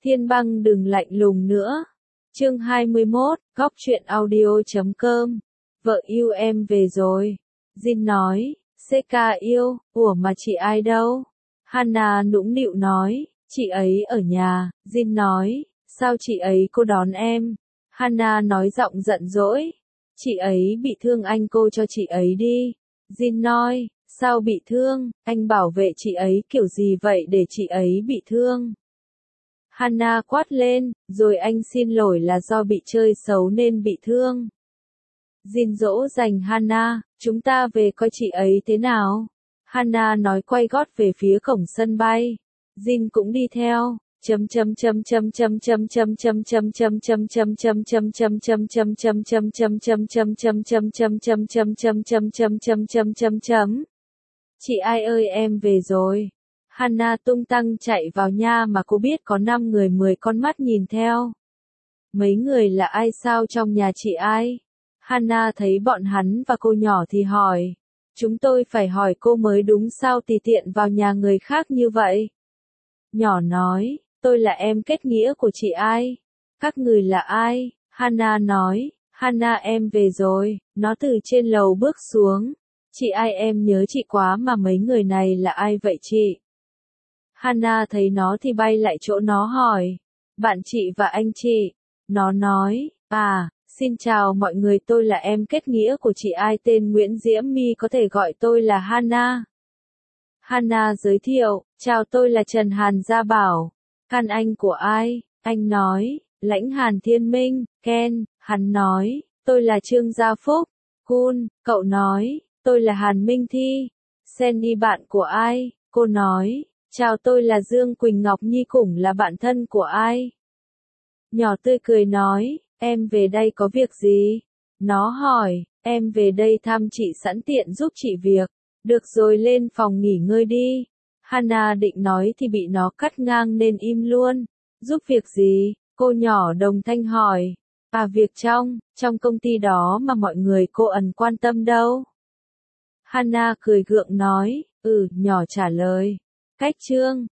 Thiên Băng đừng lạnh lùng nữa. Chương 21, Góc truyện audio.com. Vợ yêu em về rồi. Jin nói, Seka yêu, ủa mà chị ai đâu? Hana nũng nịu nói, chị ấy ở nhà. Jin nói, sao chị ấy cô đón em? Hana nói giọng giận dỗi, chị ấy bị thương anh cô cho chị ấy đi. Jin nói, sao bị thương, anh bảo vệ chị ấy kiểu gì vậy để chị ấy bị thương? Hana quát lên, rồi anh xin lỗi là do bị chơi xấu nên bị thương. Jin dỗ dành Hana, chúng ta về coi chị ấy thế nào. Hana nói quay gót về phía cổng sân bay. Jin cũng đi theo. Chị ai ơi em về rồi. Hana tung tăng chạy vào nhà mà cô biết có 5 người 10 con mắt nhìn theo. Mấy người là ai sao trong nhà chị ai? Hana thấy bọn hắn và cô nhỏ thì hỏi. Chúng tôi phải hỏi cô mới đúng sao tùy tiện vào nhà người khác như vậy? Nhỏ nói, tôi là em kết nghĩa của chị ai? Các người là ai? Hana nói, Hana em về rồi, nó từ trên lầu bước xuống. Chị ai em nhớ chị quá mà mấy người này là ai vậy chị? Hana thấy nó thì bay lại chỗ nó hỏi, bạn chị và anh chị. Nó nói, xin chào mọi người, tôi là em kết nghĩa của chị ai tên Nguyễn Diễm My, có thể gọi tôi là Hana. Hana giới thiệu, chào tôi là Trần Hàn Gia Bảo. Can anh của ai? Anh nói, Lãnh Hàn Thiên Minh. Ken, hắn nói, tôi là Trương Gia Phúc. Kun, cậu nói, tôi là Hàn Minh Thi. Sandy bạn của ai? Cô nói, chào tôi là Dương Quỳnh Ngọc Nhi, cũng là bạn thân của ai? Nhỏ tươi cười nói, em về đây có việc gì? Nó hỏi, em về đây thăm chị sẵn tiện giúp chị việc. Được rồi, lên phòng nghỉ ngơi đi. Hana định nói thì bị nó cắt ngang nên im luôn. Giúp việc gì? Cô nhỏ đồng thanh hỏi. Việc trong công ty đó mà mọi người cô ẩn quan tâm đâu. Hana cười gượng nói, nhỏ trả lời. Cách chương